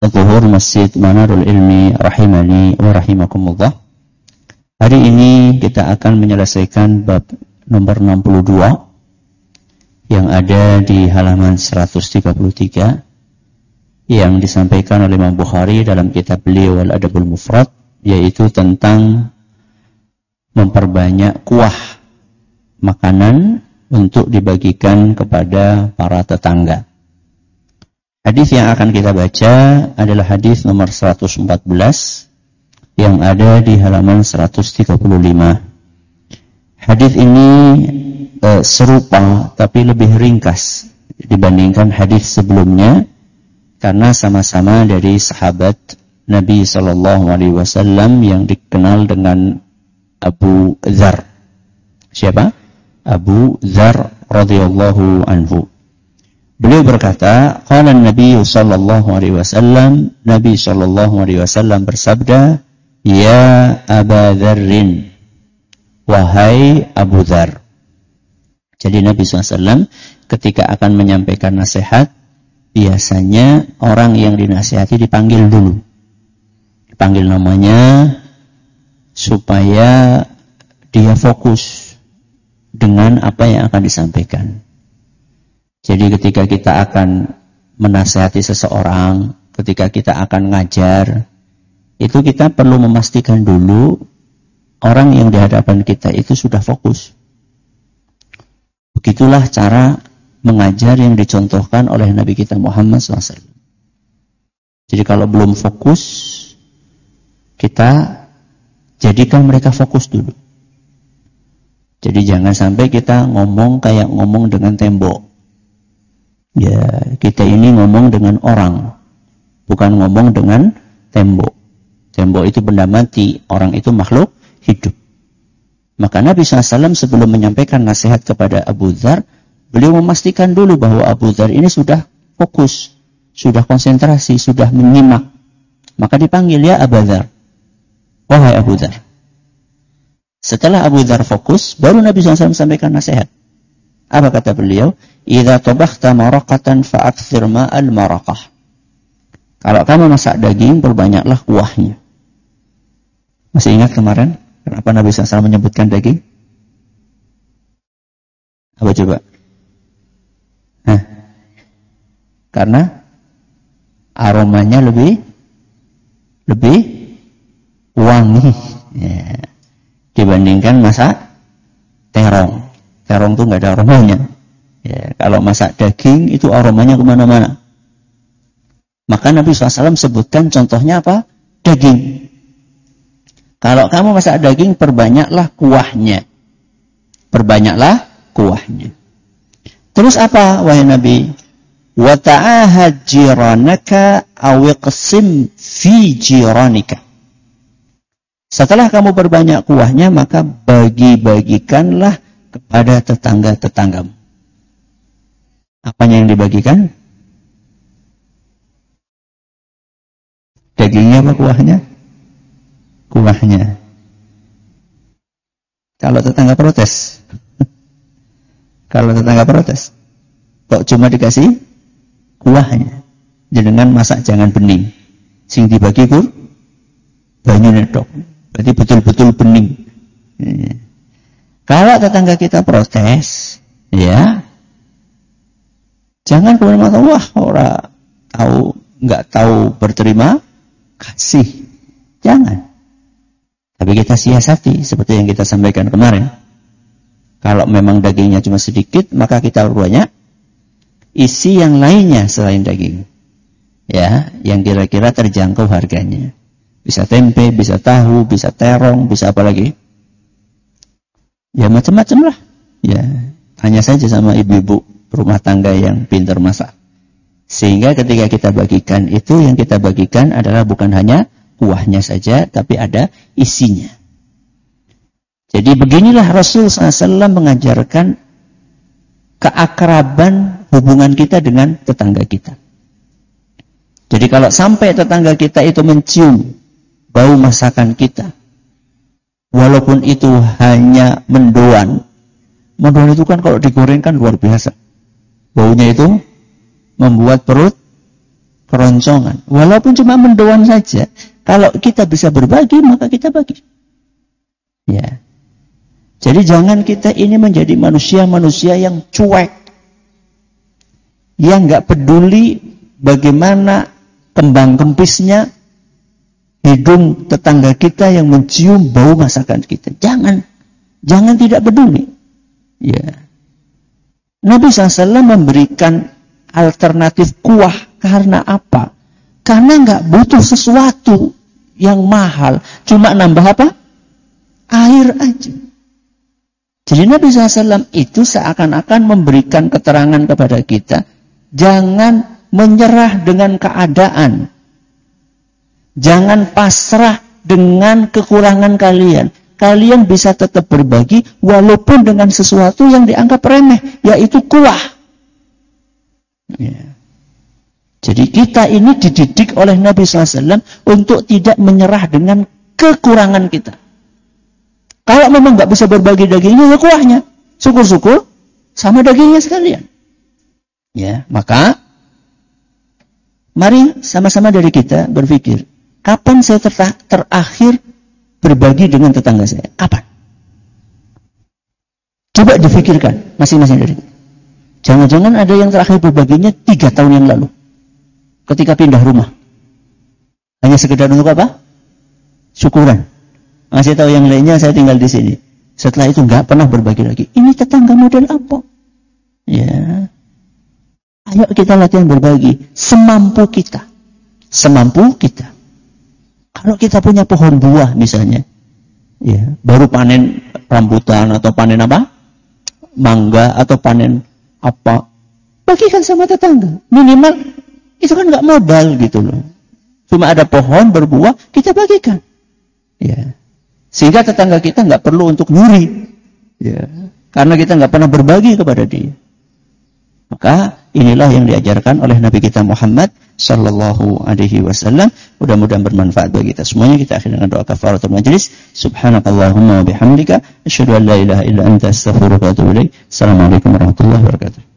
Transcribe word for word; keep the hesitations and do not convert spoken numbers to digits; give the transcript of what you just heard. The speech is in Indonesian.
Zuhur Masjid Manarul Ilmi rahimani wa rahimakumullah. Hari ini kita akan menyelesaikan bab nomor enam puluh dua yang ada di halaman seratus tiga puluh tiga yang disampaikan oleh Imam Bukhari dalam kitab beliau Al-Adabul Mufrad, yaitu tentang memperbanyak kuah makanan untuk dibagikan kepada para tetangga. Hadis yang akan kita baca adalah hadis nomor seratus empat belas yang ada di halaman seratus tiga puluh lima. Hadis ini eh, serupa tapi lebih ringkas dibandingkan hadis sebelumnya karena sama-sama dari sahabat Nabi Shallallahu Alaihi Wasallam yang dikenal dengan Abu Dzar. Siapa? Abu Dzar radhiyallahu anhu. Beliau berkata, qala Nabi sallallahu alaihi wasallam, Nabi sallallahu alaihi wasallam bersabda, ya Aba Dzarrin, wahai Abu Dzar. Jadi Nabi sallallahu alaihi wasallam ketika akan menyampaikan nasihat, biasanya orang yang dinasihati dipanggil dulu. Dipanggil namanya supaya dia fokus dengan apa yang akan disampaikan. Jadi ketika kita akan menasihati seseorang, ketika kita akan ngajar, itu kita perlu memastikan dulu orang yang di hadapan kita itu sudah fokus. Begitulah cara mengajar yang dicontohkan oleh Nabi kita Muhammad shallallahu alaihi wasallam. Jadi kalau belum fokus, kita jadikan mereka fokus dulu. Jadi jangan sampai kita ngomong kayak ngomong dengan tembok. Ya, kita ini ngomong dengan orang, bukan ngomong dengan tembok. Tembok itu benda mati, orang itu makhluk hidup. Maka Nabi shallallahu alaihi wasallam sebelum menyampaikan nasihat kepada Abu Dzar, beliau memastikan dulu bahwa Abu Dzar ini sudah fokus, sudah konsentrasi, sudah menyimak. Maka dipanggil, ya Abu Dzar, wahai Abu Dzar. Setelah Abu Dzar fokus, baru Nabi shallallahu alaihi wasallam sampaikan nasihat. Apa kata beliau? Idza tabakhta maraqatan fa'akthir ma'al maraqah. Kalau kamu masak daging, perbanyaklah kuahnya. Masih ingat kemarin kenapa Nabi shallallahu alaihi wasallam menyebutkan daging? Apa coba? Hah? Karena aromanya lebih lebih wangi. Ya. Dibandingkan masak terong. Terong itu nggak ada aromanya. Ya, kalau masak daging itu aromanya kemana-mana. Maka Nabi shallallahu alaihi wasallam sebutkan contohnya apa? Daging. Kalau kamu masak daging, perbanyaklah kuahnya. Perbanyaklah kuahnya. Terus apa, wahai Nabi? Wa ta'ahad jiranaka aw iqsim fi jiranika. Setelah kamu berbanyak kuahnya, maka bagi-bagikanlah kepada tetangga-tetanggamu. Apanya yang dibagikan? Dagingnya apa kuahnya? Kuahnya. Kalau tetangga protes. Kalau tetangga protes. Kok cuma dikasih kuahnya? Jenengan masak jangan bening. Sing dibagi kur banyu nedok. Berarti betul-betul bening. Ya. Kalau tetangga kita protes, ya, jangan kemudian mengatakan, wah, orang tahu nggak tahu berterima kasih. Jangan. Tapi kita siasati seperti yang kita sampaikan kemarin. Kalau memang dagingnya cuma sedikit, maka kita banyak isi yang lainnya selain daging. Ya, yang kira-kira terjangkau harganya. Bisa tempe, bisa tahu, bisa terong, bisa apa lagi? Ya macam-macam lah. Ya, tanya saja sama ibu-ibu rumah tangga yang pintar masak. Sehingga ketika kita bagikan itu, yang kita bagikan adalah bukan hanya kuahnya saja, tapi ada isinya. Jadi beginilah Rasul shallallahu alaihi wasallam mengajarkan keakraban hubungan kita dengan tetangga kita. Jadi kalau sampai tetangga kita itu mencium bau masakan kita, walaupun itu hanya mendoan, mendoan itu kan kalau digoreng kan luar biasa. Baunya itu membuat perut keroncongan. Walaupun cuma mendoan saja. Kalau kita bisa berbagi, maka kita bagi. Ya. Jadi jangan kita ini menjadi manusia-manusia yang cuek. Yang nggak peduli bagaimana kembang kempisnya hidung tetangga kita yang mencium bau masakan kita. Jangan. Jangan tidak peduli. Ya. Nabi shallallahu alaihi wasallam memberikan alternatif kuah. Karena apa? Karena nggak butuh sesuatu yang mahal. Cuma nambah apa? Air aja. Jadi Nabi shallallahu alaihi wasallam itu seakan-akan memberikan keterangan kepada kita. Jangan menyerah dengan keadaan. Jangan pasrah dengan kekurangan kalian. Kalian bisa tetap berbagi walaupun dengan sesuatu yang dianggap remeh. Yaitu kuah. Ya. Jadi kita ini dididik oleh Nabi shallallahu alaihi wasallam untuk tidak menyerah dengan kekurangan kita. Kalau memang nggak bisa berbagi dagingnya, ya kuahnya. Syukur-syukur sama dagingnya sekalian. Ya, maka mari sama-sama dari kita berpikir, kapan saya ter- terakhir berbagi dengan tetangga saya? Kapan? Coba difikirkan masing-masing dari kita. Jangan-jangan ada yang terakhir berbaginya tiga tahun yang lalu. Ketika pindah rumah. Hanya sekedar untuk apa? Syukuran. Masih tahu yang lainnya, saya tinggal di sini. Setelah itu nggak pernah berbagi lagi. Ini tetangga model apa? Ya. Ayo kita latihan berbagi. Semampu kita. Semampu kita. Kalau kita punya pohon buah misalnya. Ya, baru panen rambutan atau panen apa? Mangga atau panen apa? Bagikan sama tetangga. Minimal itu kan nggak modal gitu loh. Cuma ada pohon berbuah, kita bagikan. Ya. Sehingga tetangga kita nggak perlu untuk nyuri. Ya. Karena kita nggak pernah berbagi kepada dia. Maka inilah yang diajarkan oleh Nabi kita Muhammad sallallahu alaihi wasallam. Mudah-mudahan bermanfaat bagi kita semuanya. Kita akhiri dengan doa kafaratul majelis. Subhanakallahumma wa bihamdika asyhadu an la ilaha illa anta astaghfiruka wa atubu ilaik. Assalamualaikum warahmatullahi wabarakatuh.